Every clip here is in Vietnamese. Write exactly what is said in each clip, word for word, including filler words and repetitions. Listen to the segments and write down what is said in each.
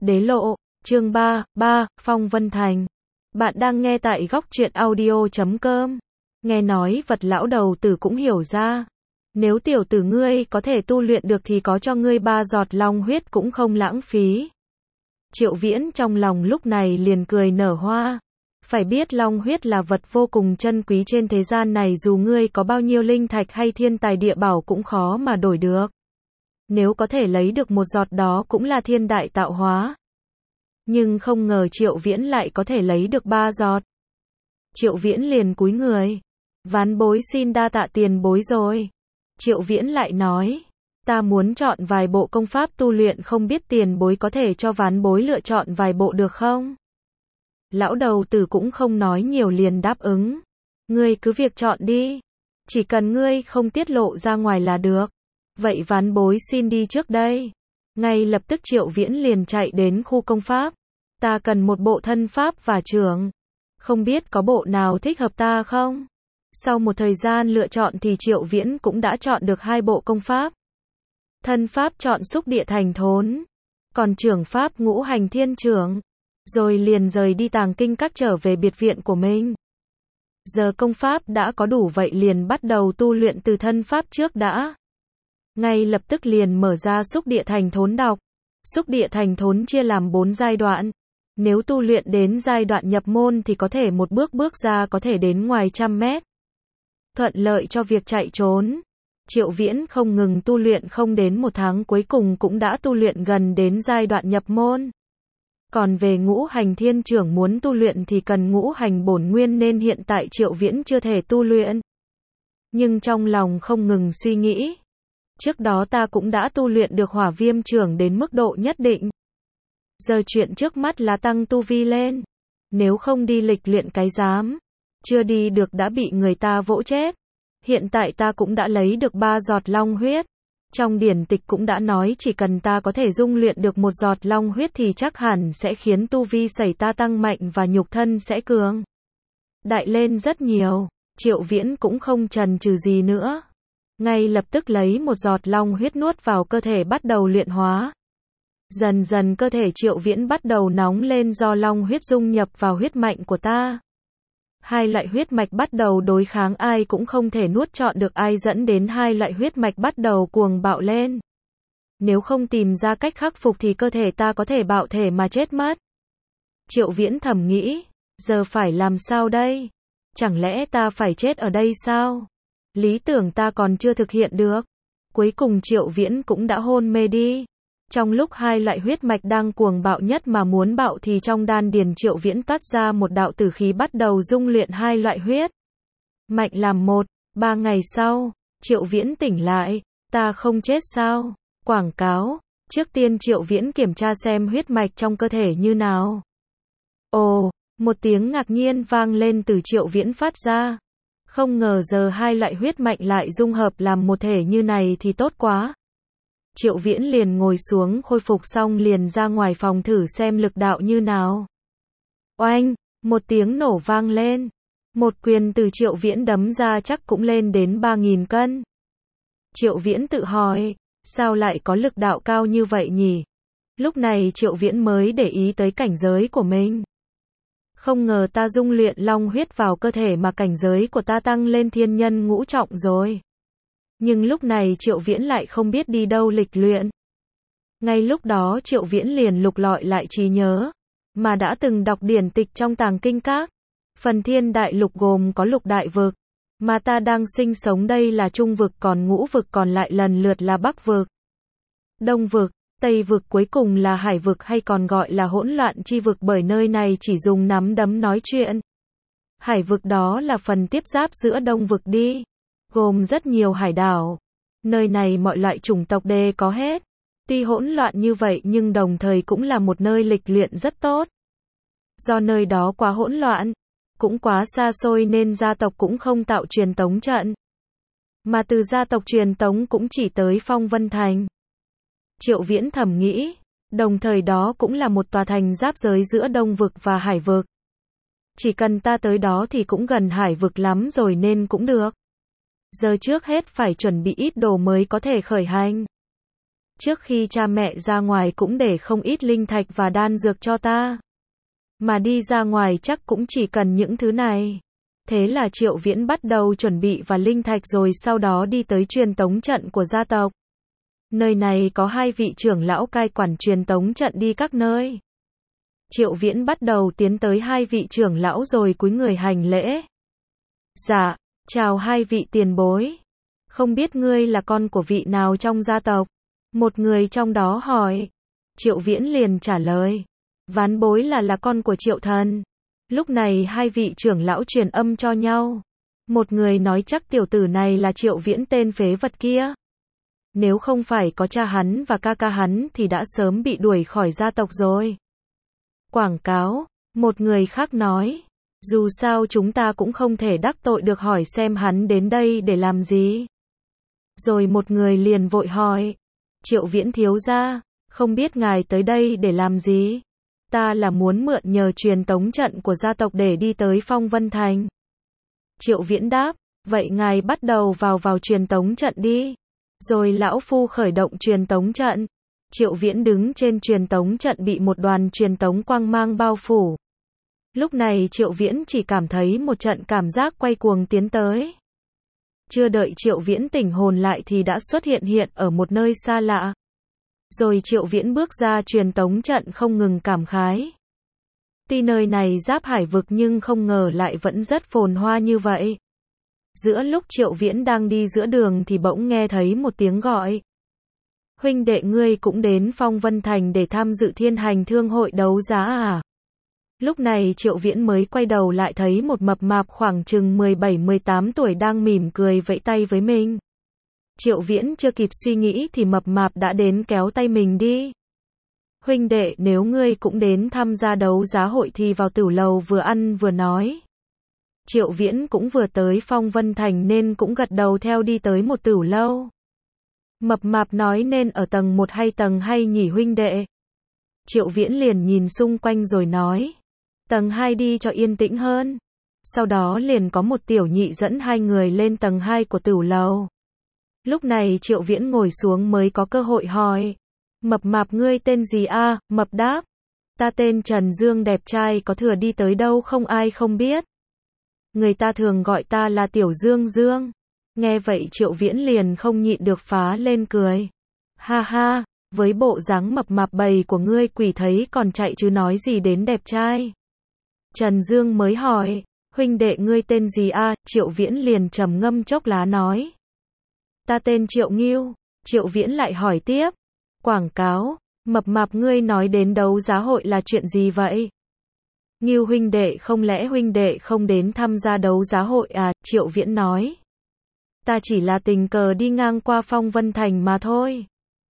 Đế lộ, chương ba, ba, Phong Vân Thành. Bạn đang nghe tại góc truyện audio chấm com. Nghe nói vật lão đầu tử cũng hiểu ra. Nếu tiểu tử ngươi có thể tu luyện được thì có cho ngươi ba giọt long huyết cũng không lãng phí. Triệu Viễn trong lòng lúc này liền cười nở hoa. Phải biết long huyết là vật vô cùng chân quý trên thế gian này, dù ngươi có bao nhiêu linh thạch hay thiên tài địa bảo cũng khó mà đổi được. Nếu có thể lấy được một giọt đó cũng là thiên đại tạo hóa. Nhưng không ngờ Triệu Viễn lại có thể lấy được ba giọt. Triệu Viễn liền cúi người. Ván bối xin đa tạ tiền bối rồi. Triệu Viễn lại nói. Ta muốn chọn vài bộ công pháp tu luyện, không biết tiền bối có thể cho ván bối lựa chọn vài bộ được không? Lão đầu tử cũng không nói nhiều liền đáp ứng. Ngươi cứ việc chọn đi. Chỉ cần ngươi không tiết lộ ra ngoài là được. Vậy ván bối xin đi trước đây. Ngay lập tức Triệu Viễn liền chạy đến khu công pháp. Ta cần một bộ thân pháp và trưởng. Không biết có bộ nào thích hợp ta không? Sau một thời gian lựa chọn thì Triệu Viễn cũng đã chọn được hai bộ công pháp. Thân pháp chọn xúc địa thành thốn. Còn trưởng pháp ngũ hành thiên trưởng. Rồi liền rời đi tàng kinh các trở về biệt viện của mình. Giờ công pháp đã có đủ vậy liền bắt đầu tu luyện từ thân pháp trước đã. Ngay lập tức liền mở ra xúc địa thành thốn đọc. Xúc địa thành thốn chia làm bốn giai đoạn. Nếu tu luyện đến giai đoạn nhập môn thì có thể một bước bước ra có thể đến ngoài trăm mét. Thuận lợi cho việc chạy trốn. Triệu Viễn không ngừng tu luyện không đến một tháng cuối cùng cũng đã tu luyện gần đến giai đoạn nhập môn. Còn về ngũ hành thiên trưởng muốn tu luyện thì cần ngũ hành bổn nguyên nên hiện tại Triệu Viễn chưa thể tu luyện. Nhưng trong lòng không ngừng suy nghĩ. Trước đó ta cũng đã tu luyện được hỏa viêm trưởng đến mức độ nhất định. Giờ chuyện trước mắt là tăng tu vi lên. Nếu không đi lịch luyện cái dám. Chưa đi được đã bị người ta vỗ chết. Hiện tại ta cũng đã lấy được ba giọt long huyết. Trong điển tịch cũng đã nói chỉ cần ta có thể dung luyện được một giọt long huyết thì chắc hẳn sẽ khiến tu vi xảy ta tăng mạnh và nhục thân sẽ cường đại lên rất nhiều. Triệu Viễn cũng không chần chừ gì nữa. Ngay lập tức lấy một giọt long huyết nuốt vào cơ thể bắt đầu luyện hóa. Dần dần cơ thể Triệu Viễn bắt đầu nóng lên do long huyết dung nhập vào huyết mạch của ta. Hai loại huyết mạch bắt đầu đối kháng, ai cũng không thể nuốt trọn được ai, dẫn đến hai loại huyết mạch bắt đầu cuồng bạo lên. Nếu không tìm ra cách khắc phục thì cơ thể ta có thể bạo thể mà chết mất. Triệu Viễn thầm nghĩ, giờ phải làm sao đây? Chẳng lẽ ta phải chết ở đây sao? Lý tưởng ta còn chưa thực hiện được. Cuối cùng Triệu Viễn cũng đã hôn mê đi. Trong lúc hai loại huyết mạch đang cuồng bạo nhất mà muốn bạo thì trong đan điền Triệu Viễn toát ra một đạo tử khí bắt đầu dung luyện hai loại huyết mạnh làm một. Ba ngày sau, Triệu Viễn tỉnh lại. Ta không chết sao? Quảng cáo. Trước tiên Triệu Viễn kiểm tra xem huyết mạch trong cơ thể như nào. Ồ, một tiếng ngạc nhiên vang lên từ Triệu Viễn phát ra. Không ngờ giờ hai loại huyết mạch lại dung hợp làm một thể như này thì tốt quá. Triệu Viễn liền ngồi xuống khôi phục xong liền ra ngoài phòng thử xem lực đạo như nào. Oanh, một tiếng nổ vang lên. Một quyền từ Triệu Viễn đấm ra chắc cũng lên đến ba nghìn cân. Triệu Viễn tự hỏi, sao lại có lực đạo cao như vậy nhỉ? Lúc này Triệu Viễn mới để ý tới cảnh giới của mình. Không ngờ ta dung luyện long huyết vào cơ thể mà cảnh giới của ta tăng lên thiên nhân ngũ trọng rồi. Nhưng lúc này Triệu Viễn lại không biết đi đâu lịch luyện. Ngay lúc đó Triệu Viễn liền lục lọi lại trí nhớ, mà đã từng đọc điển tịch trong tàng kinh các. Phần thiên đại lục gồm có lục đại vực, mà ta đang sinh sống đây là trung vực, còn ngũ vực còn lại lần lượt là bắc vực, đông vực, tây vực, cuối cùng là hải vực hay còn gọi là hỗn loạn chi vực, bởi nơi này chỉ dùng nắm đấm nói chuyện. Hải vực đó là phần tiếp giáp giữa đông vực đi. Gồm rất nhiều hải đảo. Nơi này mọi loại chủng tộc đều có hết. Tuy hỗn loạn như vậy nhưng đồng thời cũng là một nơi lịch luyện rất tốt. Do nơi đó quá hỗn loạn, cũng quá xa xôi nên gia tộc cũng không tạo truyền tống trận. Mà từ gia tộc truyền tống cũng chỉ tới Phong Vân Thành. Triệu Viễn thầm nghĩ, đồng thời đó cũng là một tòa thành giáp giới giữa đông vực và hải vực. Chỉ cần ta tới đó thì cũng gần hải vực lắm rồi nên cũng được. Giờ trước hết phải chuẩn bị ít đồ mới có thể khởi hành. Trước khi cha mẹ ra ngoài cũng để không ít linh thạch và đan dược cho ta. Mà đi ra ngoài chắc cũng chỉ cần những thứ này. Thế là Triệu Viễn bắt đầu chuẩn bị và linh thạch rồi sau đó đi tới truyền tống trận của gia tộc. Nơi này có hai vị trưởng lão cai quản truyền tống trận đi các nơi. Triệu Viễn bắt đầu tiến tới hai vị trưởng lão rồi cúi người hành lễ. Dạ, chào hai vị tiền bối. Không biết ngươi là con của vị nào trong gia tộc? Một người trong đó hỏi. Triệu Viễn liền trả lời. Ván bối là là con của Triệu Thần. Lúc này hai vị trưởng lão truyền âm cho nhau. Một người nói chắc tiểu tử này là Triệu Viễn tên phế vật kia. Nếu không phải có cha hắn và ca ca hắn thì đã sớm bị đuổi khỏi gia tộc rồi. Quảng cáo, một người khác nói. Dù sao chúng ta cũng không thể đắc tội được, hỏi xem hắn đến đây để làm gì. Rồi một người liền vội hỏi. Triệu Viễn thiếu gia, không biết ngài tới đây để làm gì? Ta là muốn mượn nhờ truyền tống trận của gia tộc để đi tới Phong Vân Thành. Triệu Viễn đáp, vậy ngài bắt đầu vào vào truyền tống trận đi. Rồi lão phu khởi động truyền tống trận. Triệu Viễn đứng trên truyền tống trận bị một đoàn truyền tống quang mang bao phủ. Lúc này Triệu Viễn chỉ cảm thấy một trận cảm giác quay cuồng tiến tới. Chưa đợi Triệu Viễn tỉnh hồn lại thì đã xuất hiện hiện ở một nơi xa lạ. Rồi Triệu Viễn bước ra truyền tống trận không ngừng cảm khái. Tuy nơi này giáp hải vực nhưng không ngờ lại vẫn rất phồn hoa như vậy. Giữa lúc Triệu Viễn đang đi giữa đường thì bỗng nghe thấy một tiếng gọi. Huynh đệ ngươi cũng đến Phong Vân Thành để tham dự thiên hành thương hội đấu giá à? Lúc này Triệu Viễn mới quay đầu lại thấy một mập mạp khoảng chừng mười bảy mười tám tuổi đang mỉm cười vẫy tay với mình. Triệu Viễn chưa kịp suy nghĩ thì mập mạp đã đến kéo tay mình đi. Huynh đệ, nếu ngươi cũng đến tham gia đấu giá hội thì vào tửu lầu vừa ăn vừa nói. Triệu Viễn cũng vừa tới Phong Vân Thành nên cũng gật đầu theo đi tới một tửu lâu. Mập mạp nói nên ở tầng một hay tầng hai nhỉ huynh đệ? Triệu Viễn liền nhìn xung quanh rồi nói. Tầng hai đi cho yên tĩnh hơn. Sau đó liền có một tiểu nhị dẫn hai người lên tầng hai của tửu lầu. Lúc này Triệu Viễn ngồi xuống mới có cơ hội hỏi. Mập mạp ngươi tên gì a? À? Mập đáp. Ta tên Trần Dương đẹp trai, có thừa đi tới đâu không ai không biết. Người ta thường gọi ta là Tiểu Dương Dương. Nghe vậy Triệu Viễn liền không nhịn được phá lên cười. Ha ha, với bộ dáng mập mạp bầy của ngươi quỷ thấy còn chạy chứ nói gì đến đẹp trai. Trần Dương mới hỏi, huynh đệ ngươi tên gì a? À? Triệu Viễn liền trầm ngâm chốc lá nói. Ta tên Triệu Ngưu. Triệu Viễn lại hỏi tiếp. Quảng cáo, mập mạp ngươi nói đến đấu giá hội là chuyện gì vậy? Ngưu huynh đệ, không lẽ huynh đệ không đến tham gia đấu giá hội à? Triệu Viễn nói. Ta chỉ là tình cờ đi ngang qua Phong Vân Thành mà thôi.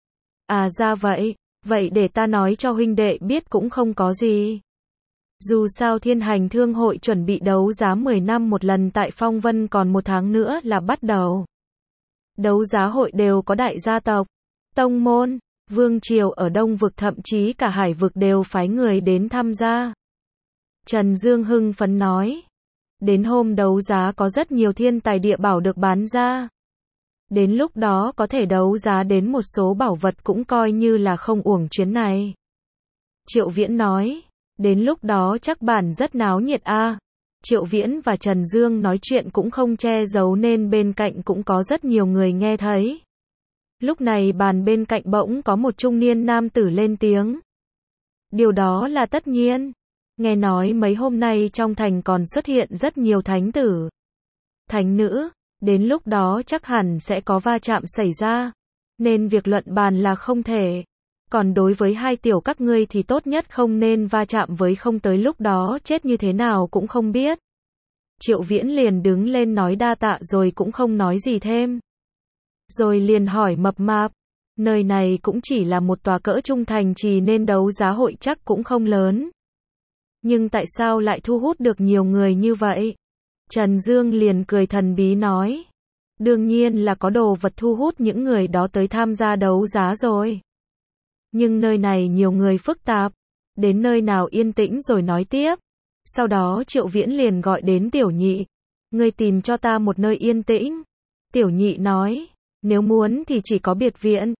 À ra vậy, vậy để ta nói cho huynh đệ biết cũng không có gì. Dù sao thiên hành thương hội chuẩn bị đấu giá mười năm một lần tại Phong Vân, còn một tháng nữa là bắt đầu. Đấu giá hội đều có đại gia tộc, tông môn, vương triều ở Đông vực thậm chí cả Hải vực đều phái người đến tham gia. Trần Dương hưng phấn nói. Đến hôm đấu giá có rất nhiều thiên tài địa bảo được bán ra. Đến lúc đó có thể đấu giá đến một số bảo vật cũng coi như là không uổng chuyến này. Triệu Viễn nói. Đến lúc đó chắc bản rất náo nhiệt a. À. Triệu Viễn và Trần Dương nói chuyện cũng không che giấu nên bên cạnh cũng có rất nhiều người nghe thấy. Lúc này bàn bên cạnh bỗng có một trung niên nam tử lên tiếng. Điều đó là tất nhiên. Nghe nói mấy hôm nay trong thành còn xuất hiện rất nhiều thánh tử, thánh nữ, đến lúc đó chắc hẳn sẽ có va chạm xảy ra, nên việc luận bàn là không thể. Còn đối với hai tiểu các ngươi thì tốt nhất không nên va chạm với, không tới lúc đó chết như thế nào cũng không biết. Triệu Viễn liền đứng lên nói đa tạ rồi cũng không nói gì thêm. Rồi liền hỏi mập mạp, nơi này cũng chỉ là một tòa cỡ trung thành trì nên đấu giá hội chắc cũng không lớn. Nhưng tại sao lại thu hút được nhiều người như vậy? Trần Dương liền cười thần bí nói. Đương nhiên là có đồ vật thu hút những người đó tới tham gia đấu giá rồi. Nhưng nơi này nhiều người phức tạp. Đến nơi nào yên tĩnh rồi nói tiếp. Sau đó Triệu Viễn liền gọi đến tiểu nhị. Ngươi tìm cho ta một nơi yên tĩnh. Tiểu nhị nói. Nếu muốn thì chỉ có biệt viện.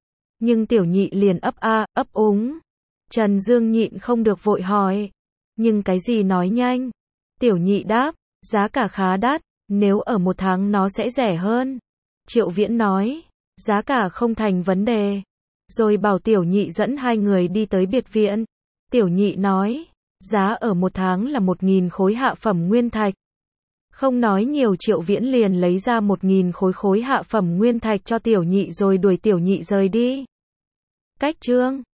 Nhưng tiểu nhị liền ấp a, ấp úng. Trần Dương nhịn không được vội hỏi. Nhưng cái gì nói nhanh? Tiểu nhị đáp, giá cả khá đắt, nếu ở một tháng nó sẽ rẻ hơn. Triệu Viễn nói, giá cả không thành vấn đề. Rồi bảo tiểu nhị dẫn hai người đi tới biệt viện. Tiểu nhị nói, giá ở một tháng là một nghìn khối hạ phẩm nguyên thạch. Không nói nhiều, Triệu Viễn liền lấy ra một nghìn khối khối hạ phẩm nguyên thạch cho tiểu nhị rồi đuổi tiểu nhị rời đi. Cách chương